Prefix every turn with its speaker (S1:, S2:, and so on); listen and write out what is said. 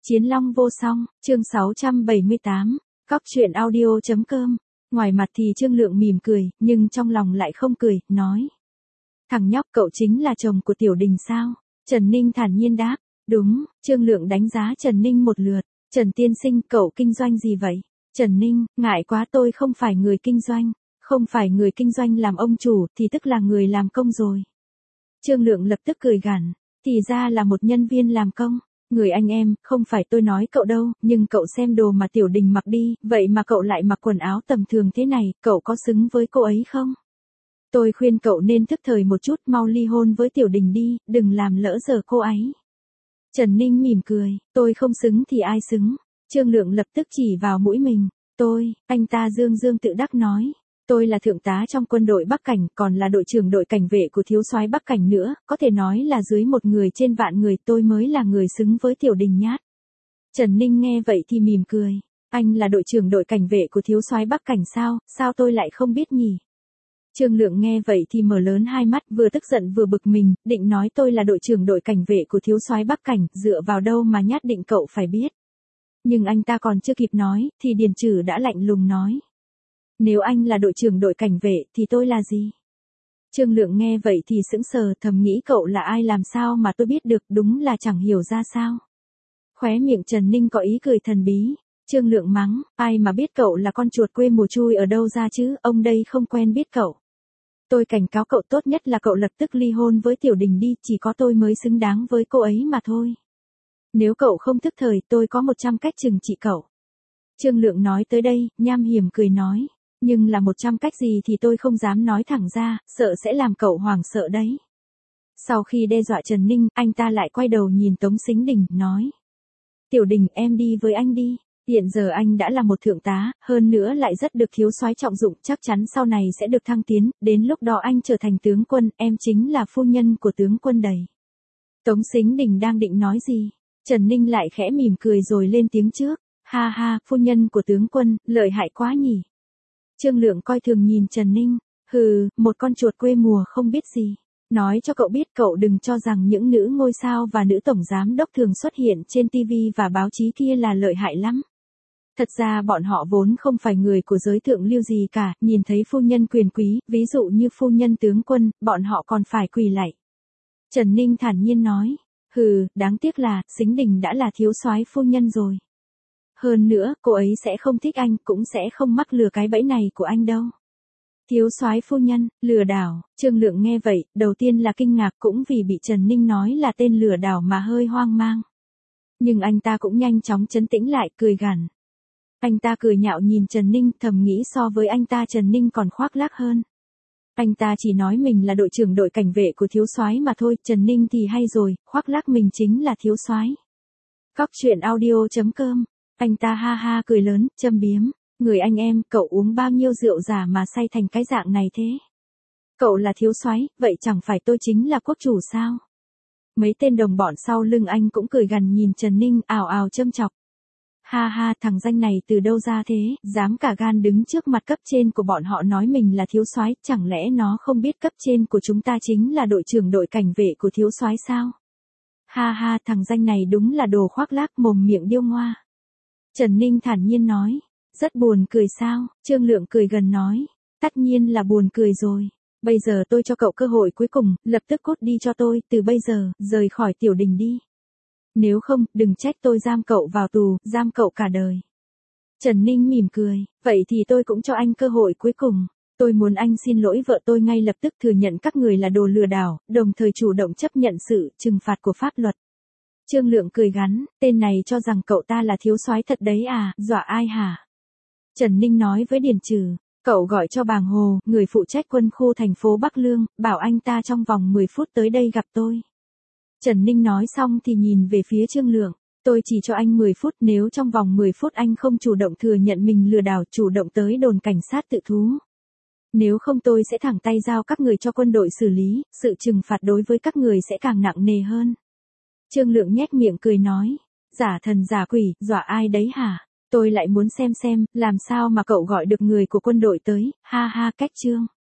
S1: Chiến Long vô song, chương 678, Cóc truyện audio.com. Ngoài mặt thì Trương Lượng mỉm cười, nhưng trong lòng lại không cười, nói. Thằng nhóc cậu chính là chồng của Tiểu Đình sao? Trần Ninh thản nhiên đáp. Đúng, Trương Lượng đánh giá Trần Ninh một lượt. Trần tiên sinh, cậu kinh doanh gì vậy? Trần Ninh, ngại quá, tôi không phải người kinh doanh. Không phải người kinh doanh làm ông chủ thì tức là người làm công rồi. Trương Lượng lập tức cười gằn. Thì ra là một nhân viên làm công. Người anh em, không phải tôi nói cậu đâu, nhưng cậu xem đồ mà Tiểu Đình mặc đi, vậy mà cậu lại mặc quần áo tầm thường thế này, cậu có xứng với cô ấy không? Tôi khuyên cậu nên thức thời một chút, mau ly hôn với Tiểu Đình đi, đừng làm lỡ giờ cô ấy. Trần Ninh mỉm cười, tôi không xứng thì ai xứng? Trương Lượng lập tức chỉ vào mũi mình. Anh ta dương dương tự đắc nói. Tôi là thượng tá trong quân đội Bắc Cảnh, còn là đội trưởng đội cảnh vệ của thiếu soái Bắc Cảnh nữa, có thể nói là dưới một người trên vạn người tôi mới là người xứng với Tiểu Đình nhát. Trần Ninh nghe vậy thì mỉm cười. Anh là đội trưởng đội cảnh vệ của thiếu soái Bắc Cảnh sao tôi lại không biết nhỉ? Trương Lượng nghe vậy thì mở lớn hai mắt, vừa tức giận vừa bực mình, định nói tôi là đội trưởng đội cảnh vệ của thiếu soái Bắc Cảnh, dựa vào đâu mà nhát định cậu phải biết. Nhưng anh ta còn chưa kịp nói, thì Điền Trử đã lạnh lùng nói. Nếu anh là đội trưởng đội cảnh vệ thì tôi là gì? Trương Lượng nghe vậy thì sững sờ, thầm nghĩ cậu là ai, làm sao mà tôi biết được, đúng là chẳng hiểu ra sao. Khóe miệng Trần Ninh có ý cười thần bí. Trương Lượng mắng, ai mà biết cậu là con chuột quê mùa chui ở đâu ra chứ, ông đây không quen biết cậu. Tôi cảnh cáo cậu, tốt nhất là cậu lập tức ly hôn với Tiểu Đình đi, chỉ có tôi mới xứng đáng với cô ấy mà thôi. Nếu cậu không thức thời, tôi có 100 cách trừng trị cậu. Trương Lượng nói tới đây, nham hiểm cười nói. Nhưng là 100 cách gì thì tôi không dám nói thẳng ra, sợ sẽ làm cậu hoảng sợ đấy. Sau khi đe dọa Trần Ninh, anh ta lại quay đầu nhìn Tống Sính Đình, nói. Tiểu Đình, em đi với anh đi. Hiện giờ anh đã là một thượng tá, hơn nữa lại rất được thiếu soái trọng dụng, chắc chắn sau này sẽ được thăng tiến, đến lúc đó anh trở thành tướng quân, em chính là phu nhân của tướng quân đầy. Tống Sính Đình đang định nói gì, Trần Ninh lại khẽ mỉm cười rồi lên tiếng trước. Ha ha, phu nhân của tướng quân, lợi hại quá nhỉ. Trương Lượng coi thường nhìn Trần Ninh. Hừ, một con chuột quê mùa không biết gì. Nói cho cậu biết, cậu đừng cho rằng những nữ ngôi sao và nữ tổng giám đốc thường xuất hiện trên TV và báo chí kia là lợi hại lắm. Thật ra bọn họ vốn không phải người của giới thượng lưu gì cả, nhìn thấy phu nhân quyền quý, ví dụ như phu nhân tướng quân, bọn họ còn phải quỳ lạy. Trần Ninh thản nhiên nói. Hừ, đáng tiếc là, Sính Đình đã là thiếu soái phu nhân rồi. Hơn nữa, cô ấy sẽ không thích anh, cũng sẽ không mắc lừa cái bẫy này của anh đâu. Thiếu soái phu nhân, lừa đảo. Trương Lượng nghe vậy, đầu tiên là kinh ngạc, cũng vì bị Trần Ninh nói là tên lừa đảo mà hơi hoang mang. Nhưng anh ta cũng nhanh chóng trấn tĩnh lại, cười gằn. Anh ta cười nhạo nhìn Trần Ninh, thầm nghĩ so với anh ta Trần Ninh còn khoác lác hơn. Anh ta chỉ nói mình là đội trưởng đội cảnh vệ của thiếu soái mà thôi, Trần Ninh thì hay rồi, khoác lác mình chính là thiếu soái. Cóc truyện audio.com. Anh ta ha ha cười lớn, châm biếm. Người anh em, cậu uống bao nhiêu rượu giả mà say thành cái dạng này thế? Cậu là thiếu soái, vậy chẳng phải tôi chính là quốc chủ sao? Mấy tên đồng bọn sau lưng anh cũng cười gằn nhìn Trần Ninh, ào ào châm chọc. Ha ha, thằng danh này từ đâu ra thế, dám cả gan đứng trước mặt cấp trên của bọn họ nói mình là thiếu soái, chẳng lẽ nó không biết cấp trên của chúng ta chính là đội trưởng đội cảnh vệ của thiếu soái sao? Ha ha, thằng danh này đúng là đồ khoác lác, mồm miệng điêu ngoa. Trần Ninh thản nhiên nói. Rất buồn cười sao? Trương Lượng cười gần nói. Tất nhiên là buồn cười rồi. Bây giờ tôi cho cậu cơ hội cuối cùng, lập tức cút đi cho tôi, từ bây giờ, rời khỏi Tiểu Đình đi. Nếu không, đừng trách tôi giam cậu vào tù, giam cậu cả đời. Trần Ninh mỉm cười. Vậy thì tôi cũng cho anh cơ hội cuối cùng. Tôi muốn anh xin lỗi vợ tôi ngay lập tức, thừa nhận các người là đồ lừa đảo, đồng thời chủ động chấp nhận sự trừng phạt của pháp luật. Trương Lượng cười gắn, tên này cho rằng cậu ta là thiếu soái thật đấy à, dọa ai hả? Trần Ninh nói với Điền Trử, cậu gọi cho Bàng Hồ, người phụ trách quân khu thành phố Bắc Lương, bảo anh ta trong vòng 10 phút tới đây gặp tôi. Trần Ninh nói xong thì nhìn về phía Trương Lượng, tôi chỉ cho anh 10 phút, nếu trong vòng 10 phút anh không chủ động thừa nhận mình lừa đảo, chủ động tới đồn cảnh sát tự thú. Nếu không tôi sẽ thẳng tay giao các người cho quân đội xử lý, sự trừng phạt đối với các người sẽ càng nặng nề hơn. Trương Lượng nhếch miệng cười nói, giả thần giả quỷ, dọa ai đấy hả? Tôi lại muốn xem, làm sao mà cậu gọi được người của quân đội tới, ha ha, cách Trương.